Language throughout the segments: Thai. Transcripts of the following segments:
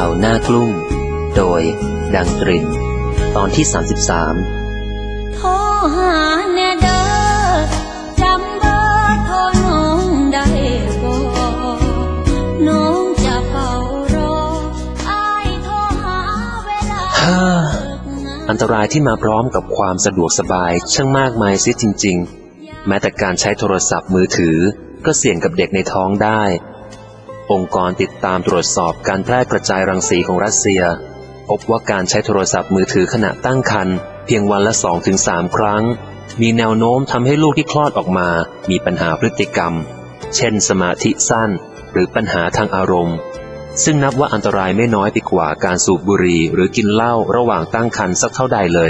าวหน้ากลุ้มโดยดังตรินตอนที่33 โทรหาแน่เด้อจำเบอร์โทรน้องได้บ่น้องจะเฝ้ารออ้ายโทรหาเวลาอันตรายที่มาพร้อมกับความสะดวกสบายช่างมากมายเสียจริงๆแม้แต่การใช้โทรศัพท์มือถือก็เสี่ยงกับเด็กในท้องได้องค์กรติดตามตรวจสอบการแพร่กระจายรังสีของรัสเซียพบว่าการใช้โทรศัพท์มือถือขณะตั้งครรภ์เพียงวันละ 2-3 ครั้งมีแนวโน้มทำให้ลูกที่คลอดออกมามีปัญหาพฤติกรรมเช่นสมาธิสั้นหรือปัญหาทางอารมณ์ซึ่งนับว่าอันตรายไม่น้อยไปกว่าการสูบบุหรี่หรือกินเหล้าระหว่างตั้งครรภ์สักเท่าใดเลย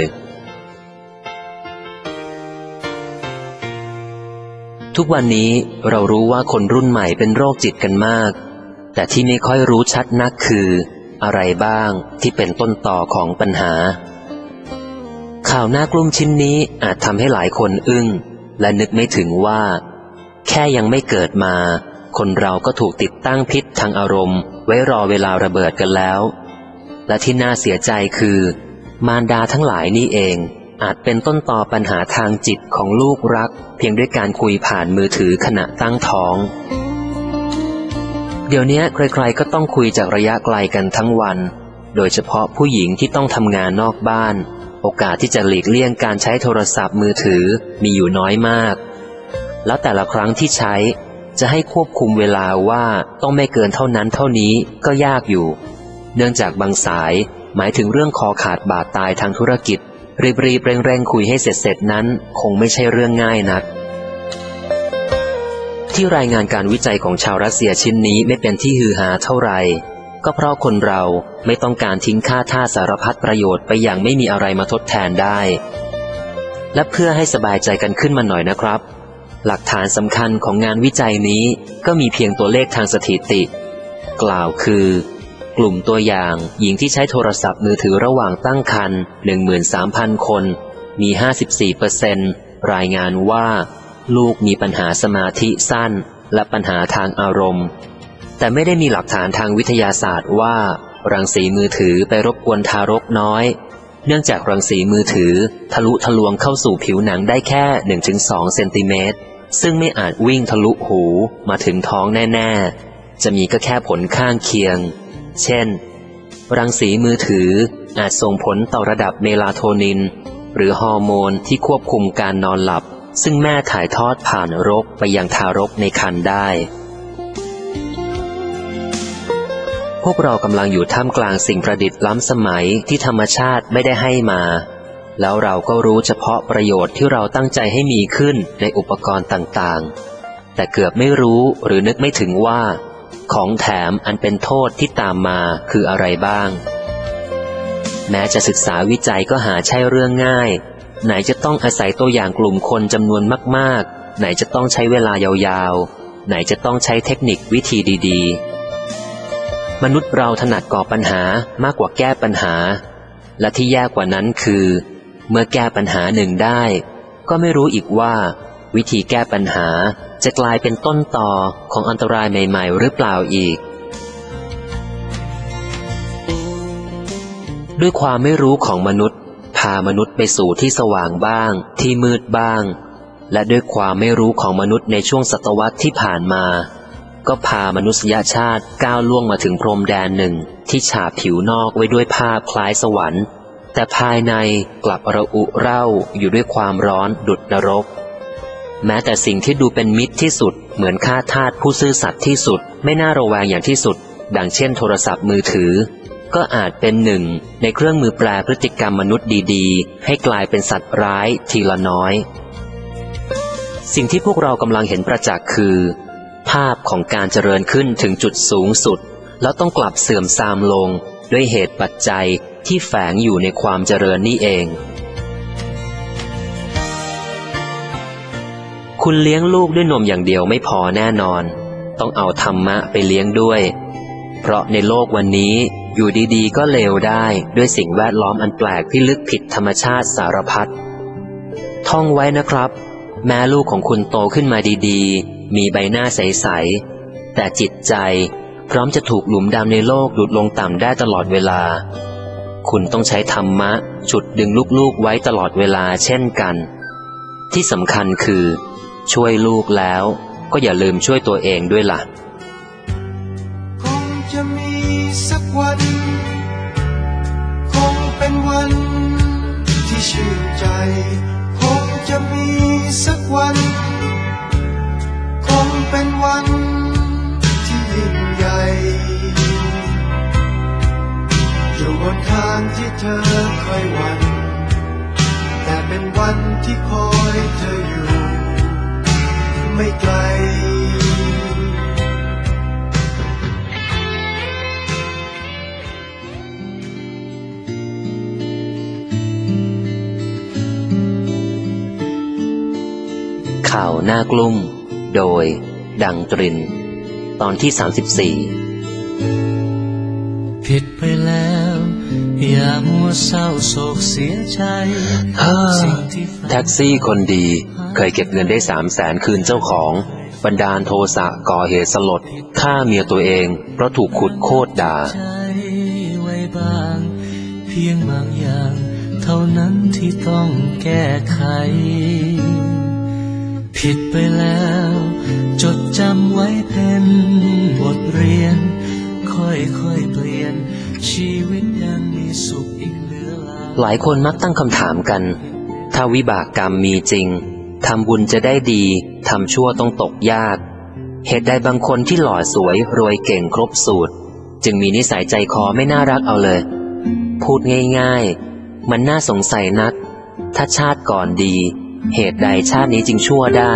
ทุกวันนี้เรารู้ว่าคนรุ่นใหม่เป็นโรคจิตกันมากแต่ที่ไม่ค่อยรู้ชัดนักคืออะไรบ้างที่เป็นต้นต่อของปัญหาข่าวน่ากลุ้มชิ้นนี้อาจทำให้หลายคนอึ้งและนึกไม่ถึงว่าแค่ยังไม่เกิดมาคนเราก็ถูกติดตั้งพิษทางอารมณ์ไว้รอเวลาระเบิดกันแล้วและที่น่าเสียใจคือมารดาทั้งหลายนี่เองอาจเป็นต้นต่อปัญหาทางจิตของลูกรักเพียงด้วยการคุยผ่านมือถือขณะตั้งท้องเดี๋ยวนี้ใครๆก็ต้องคุยจากระยะไกลกันทั้งวันโดยเฉพาะผู้หญิงที่ต้องทำงานนอกบ้านโอกาสที่จะหลีกเลี่ยงการใช้โทรศัพท์มือถือมีอยู่น้อยมากแล้วแต่ละครั้งที่ใช้จะให้ควบคุมเวลาว่าต้องไม่เกินเท่านั้นเท่านี้ก็ยากอยู่เนื่องจากบางสายหมายถึงเรื่องคอขาดบาดตายทางธุรกิจรีบเร่งคุยให้เสร็จนั้นคงไม่ใช่เรื่องง่ายนักที่รายงานการวิจัยของชาวรัสเซียชิ้นนี้ไม่เป็นที่ฮือฮาเท่าไหร่ก็เพราะคนเราไม่ต้องการทิ้งค่าท่าสารพัดประโยชน์ไปอย่างไม่มีอะไรมาทดแทนได้และเพื่อให้สบายใจกันขึ้นมาหน่อยนะครับหลักฐานสำคัญของงานวิจัยนี้ก็มีเพียงตัวเลขทางสถิติกล่าวคือกลุ่มตัวอย่างหญิงที่ใช้โทรศัพท์มือถือระหว่างตั้งครรภ์ 13,000 คนมี 54% รายงานว่าลูกมีปัญหาสมาธิสั้นและปัญหาทางอารมณ์แต่ไม่ได้มีหลักฐานทางวิทยาศาสตร์ว่ารังสีมือถือไปรบกวนทารกน้อยเนื่องจากรังสีมือถือทะลุทะลวงเข้าสู่ผิวหนังได้แค่ 1-2 เซนติเมตรซึ่งไม่อาจวิ่งทะลุหูมาถึงท้องแน่ๆจะมีก็แค่ผลข้างเคียงเช่นรังสีมือถืออาจส่งผลต่อระดับเมลาโทนินหรือฮอร์โมนที่ควบคุมการนอนหลับซึ่งแม่ถ่ายทอดผ่านรกไปยังทารกในครรภ์ได้พวกเรากำลังอยู่ท่ามกลางสิ่งประดิษฐ์ล้ำสมัยที่ธรรมชาติไม่ได้ให้มาแล้วเราก็รู้เฉพาะประโยชน์ที่เราตั้งใจให้มีขึ้นในอุปกรณ์ต่างๆแต่เกือบไม่รู้หรือนึกไม่ถึงว่าของแถมอันเป็นโทษที่ตามมาคืออะไรบ้างแม้จะศึกษาวิจัยก็หาใช่เรื่องง่ายไหนจะต้องอาศัยตัวอย่างกลุ่มคนจำนวนมากๆไหนจะต้องใช้เวลายาวๆไหนจะต้องใช้เทคนิควิธีดีๆมนุษย์เราถนัดก่อปัญหามากกว่าแก้ปัญหาและที่แย่กว่านั้นคือเมื่อแก้ปัญหาหนึ่งได้ก็ไม่รู้อีกว่าวิธีแก้ปัญหาจะกลายเป็นต้นต่อของอันตรายใหม่ๆหรือเปล่าอีกด้วยความไม่รู้ของมนุษย์พามนุษย์ไปสู่ที่สว่างบ้างที่มืดบ้างและด้วยความไม่รู้ของมนุษย์ในช่วงศตวรรษที่ผ่านมาก็พามนุษยชาติก้าวล่วงมาถึงพรมแดนหนึ่งที่ฉาบผิวนอกไว้ด้วยภาพคล้ายสวรรค์แต่ภายในกลับระอุเร่าอยู่ด้วยความร้อนดุจนรกแม้แต่สิ่งที่ดูเป็นมิตรที่สุดเหมือนข้าทาสผู้ซื่อสัตย์ที่สุดไม่น่าระแวงอย่างที่สุดดังเช่นโทรศัพท์มือถือก็อาจเป็นหนึ่งในเครื่องมือแปลพฤติกรรมมนุษย์ดีๆให้กลายเป็นสัตว์ร้ายทีละน้อยสิ่งที่พวกเรากำลังเห็นประจักษ์คือภาพของการเจริญขึ้นถึงจุดสูงสุดแล้วต้องกลับเสื่อมทรามลงด้วยเหตุปัจจัยที่แฝงอยู่ในความเจริญนี่เองคุณเลี้ยงลูกด้วยนมอย่างเดียวไม่พอแน่นอนต้องเอาธรรมะไปเลี้ยงด้วยเพราะในโลกวันนี้อยู่ดีๆก็เลวได้ด้วยสิ่งแวดล้อมอันแปลกที่ลึกผิดธรรมชาติสารพัดท่องไว้นะครับแม้ลูกของคุณโตขึ้นมาดีๆมีใบหน้าใสๆแต่จิตใจพร้อมจะถูกหลุมดำในโลกดูดลงต่ำได้ตลอดเวลาคุณต้องใช้ธรรมะฉุดดึงลูกๆไว้ตลอดเวลาเช่นกันที่สำคัญคือช่วยลูกแล้วก็อย่าลืมช่วยตัวเองด้วยล่ะคงจะมีสักวันคงเป็นวันที่ชื่นใจคงจะมีสักวันคงเป็นวันที่ยิ่งใหญ่อยู่บนทางที่เธอเคยหวังแต่เป็นวันที่คอยเธออยู่ไม่ไกลข่าวหน้ากลุ่มโดยดังตรินตอนที่34 ผิดไปแล้วอย่ามัวเศร้าโศกเสียใจแท็กซี่คนดีเคยเก็บเงินได้300,000คืนเจ้าของบันดาลโทสะก่อเหตุสลดฆ่าเมียตัวเองเพราะถูกขุดโคตรด่าไว้บ้างเพียงบางอย่างเท่านั้นที่ต้องแก้ไขผิดไปแล้วจดจำไว้เป็นบทเรียนค่อยๆเปลี่ยนชีวิตยังมีสุขอีกเหลือหลายคนมักตั้งคำถามกันถ้าวิบากกรรมมีจริงทำบุญจะได้ดีทำชั่วต้องตกยากเหตุใดบางคนที่หล่อสวยรวยเก่งครบสูตรจึงมีนิสัยใจคอไม่น่ารักเอาเลยพูดง่ายๆมันน่าสงสัยนักถ้าชาติก่อนดีเหตุใดชาตินี้จึงชั่วได้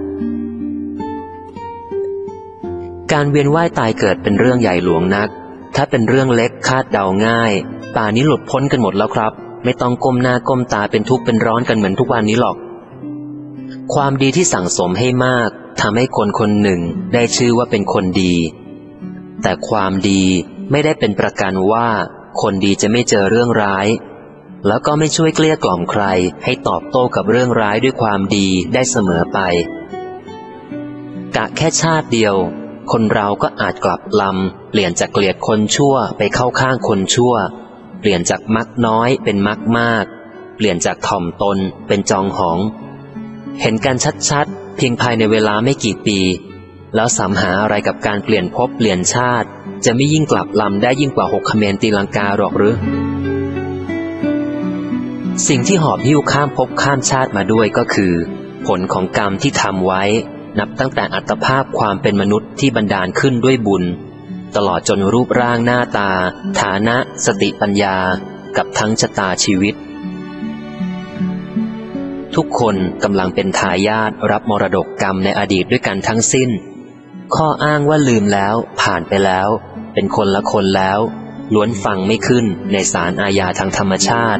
การเวียนว่ายตายเกิดเป็นเรื่องใหญ่หลวงนักถ้าเป็นเรื่องเล็กคาดเดาง่ายป่านี้หลุดพ้นกันหมดแล้วครับไม่ต้องก้มหน้าก้มตาเป็นทุกข์เป็นร้อนกันเหมือนทุกวันนี้หรอกความดีที่สั่งสมให้มากทำให้คนคนหนึ่งได้ชื่อว่าเป็นคนดีแต่ความดีไม่ได้เป็นประกันว่าคนดีจะไม่เจอเรื่องร้ายแล้วก็ไม่ช่วยเกลี้ยกล่อมใครให้ตอบโต้กับเรื่องร้ายด้วยความดีได้เสมอไปกะแค่ชาติเดียวคนเราก็อาจกลับลำเปลี่ยนจากเกลียดคนชั่วไปเข้าข้างคนชั่วเปลี่ยนจากมักน้อยเป็นมักมากเปลี่ยนจากถ่อมตนเป็นจองหองเห็นกันชัดๆเพียงภายในเวลาไม่กี่ปีแล้วสำหาอะไรกับการเปลี่ยนภพเปลี่ยนชาติจะไม่ยิ่งกลับลำได้ยิ่งกว่า6 เขมรตีลังกาหรอกหรือสิ่งที่หอบหิ้วข้ามภพข้ามชาติมาด้วยก็คือผลของกรรมที่ทำไว้นับตั้งแต่อัตภาพความเป็นมนุษย์ที่บันดาลขึ้นด้วยบุญตลอดจนรูปร่างหน้าตาฐานะสติปัญญากับทั้งชะตาชีวิตทุกคนกำลังเป็นทายาทรับมรดกกรรมในอดีตด้วยกันทั้งสิ้นข้ออ้างว่าลืมแล้วผ่านไปแล้วเป็นคนละคนแล้วล้วนฟังไม่ขึ้นในศาลอาญาทางธรรมชาติ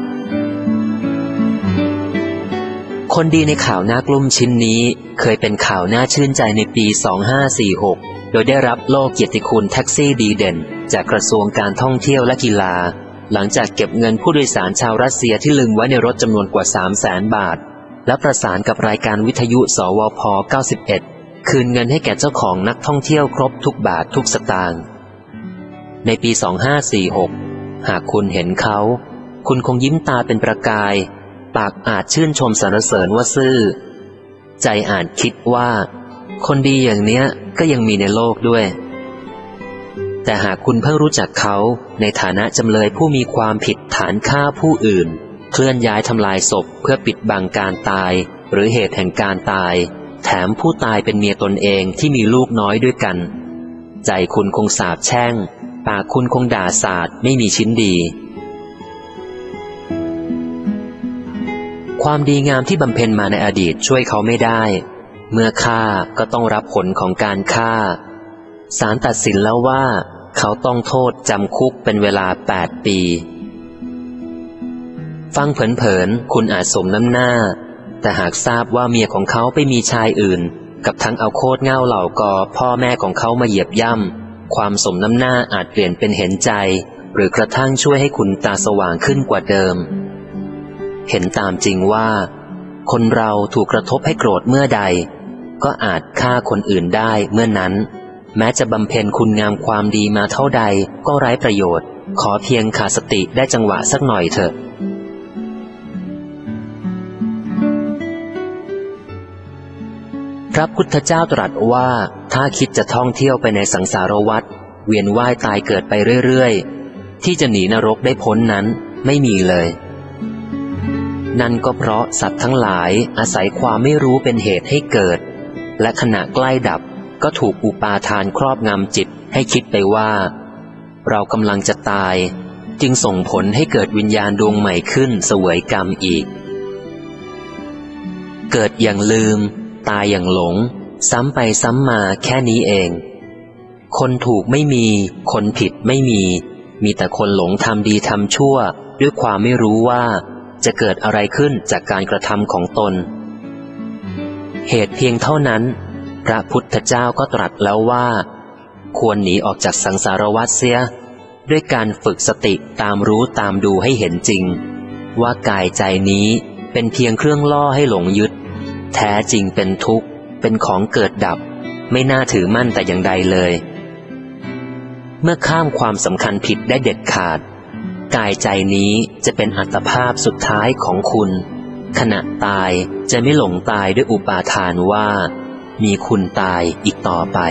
คนดีในข่าวหน้ากลุ่มชิ้นนี้เคยเป็นข่าวน่าชื่นใจในปี 2546 โดยได้รับโล่เกียรติคุณแท็กซี่ดีเด่นจากกระทรวงการท่องเที่ยวและกีฬาหลังจากเก็บเงินผู้โดยสารชาวรัสเซียที่ลืมไว้ในรถจำนวนกว่า 300,000 บาทและประสานกับรายการวิทยุสวพ 91 คืนเงินให้แก่เจ้าของนักท่องเที่ยวครบทุกบาททุกสตางค์ในปี 2546 หากคุณเห็นเขาคุณคงยิ้มตาเป็นประกายปากอาจชื่นชมสรรเสริญว่าซื่อใจอาจคิดว่าคนดีอย่างเนี้ยก็ยังมีในโลกด้วยแต่หากคุณเพิ่งรู้จักเขาในฐานะจำเลยผู้มีความผิดฐานฆ่าผู้อื่นเคลื่อนย้ายทำลายศพเพื่อปิดบังการตายหรือเหตุแห่งการตายแถมผู้ตายเป็นเมียตนเองที่มีลูกน้อยด้วยกันใจคุณคงสาปแช่งปากคุณคงด่าสาดไม่มีชิ้นดีความดีงามที่บำเพ็ญมาในอดีตช่วยเขาไม่ได้เมื่อฆ่าก็ต้องรับผลของการฆ่าศาลตัดสินแล้วว่าเขาต้องโทษจำคุกเป็นเวลา8 ปีฟังเผินๆคุณอาจสมน้ำหน้าแต่หากทราบว่าเมียของเขาไปมีชายอื่นกับทั้งเอาโคตรเง่าเหล่ากอพ่อแม่ของเขามาเหยียบย่ำความสมน้ำหน้าอาจเปลี่ยนเป็นเห็นใจหรือกระทั่งช่วยให้คุณตาสว่างขึ้นกว่าเดิมเห็นตามจริงว่าคนเราถูกกระทบให้โกรธเมื่อใดก็อาจฆ่าคนอื่นได้เมื่อนั้นแม้จะบำเพ็ญคุณงามความดีมาเท่าใดก็ไร้ประโยชน์ขอเพียงขาดสติได้จังหวะสักหน่อยเถอะพระพุทธเจ้าตรัสว่าถ้าคิดจะท่องเที่ยวไปในสังสารวัฏเวียนว่ายตายเกิดไปเรื่อยๆที่จะหนีนรกได้พ้นนั้นไม่มีเลยนั่นก็เพราะสัตว์ทั้งหลายอาศัยความไม่รู้เป็นเหตุให้เกิดและขณะใกล้ดับก็ถูกอุปาทานครอบงำจิตให้คิดไปว่าเรากำลังจะตายจึงส่งผลให้เกิดวิญญาณดวงใหม่ขึ้นเสวยกรรมอีกเกิดอย่างลืมตายอย่างหลงซ้ำไปซ้ำมาแค่นี้เองคนถูกไม่มีคนผิดไม่มีแต่คนหลงทำดีทำชั่วด้วยความไม่รู้ว่าจะเกิดอะไรขึ้นจากการกระทำของตนเหตุเพียงเท่านั้นพระพุทธเจ้าก็ตรัสแล้วว่าควรหนีออกจากสังสารวัฏเสียด้วยการฝึกสติตามรู้ตามดูให้เห็นจริงว่ากายใจนี้เป็นเพียงเครื่องล่อให้หลงยึดแท้จริงเป็นทุกข์เป็นของเกิดดับไม่น่าถือมั่นแต่อย่างใดเลยเมื่อข้ามความสำคัญผิดได้เด็ดขาดกายใจนี้จะเป็นอัตภาพสุดท้ายของคุณขณะตายจะไม่หลงตายด้วยอุปาทานว่ามีคุณตายอีกต่อไป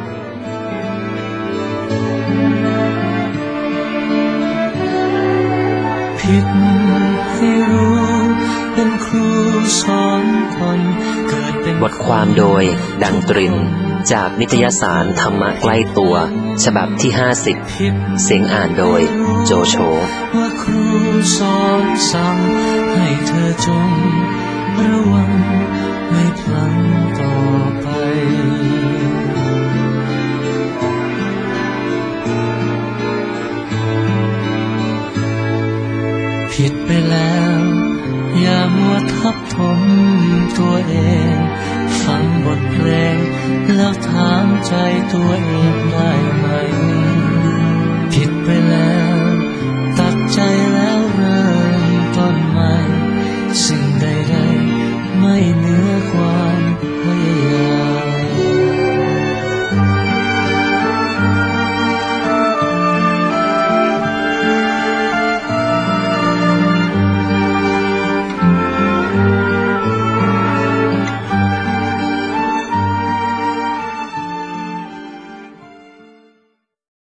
ผิดให้รู้เป็นครูสอนตนเกิดเป็นบทความโดยดังตรินจากนิตยสารธรรมะใกล้ตัวฉบับที่50เสียงอ่านโดยโจโฉว่าครูสอนสั่งให้เธอจงระวังไม่พลั้งต่อไปผิดไปแล้วอย่ามัวทับถมตัวเองฟังบทเพลงแล้วถามใจตัวเองได้ไหมผิดไปแล้วตัดใจแล้วเริ่มต้นใหม่สิ่ง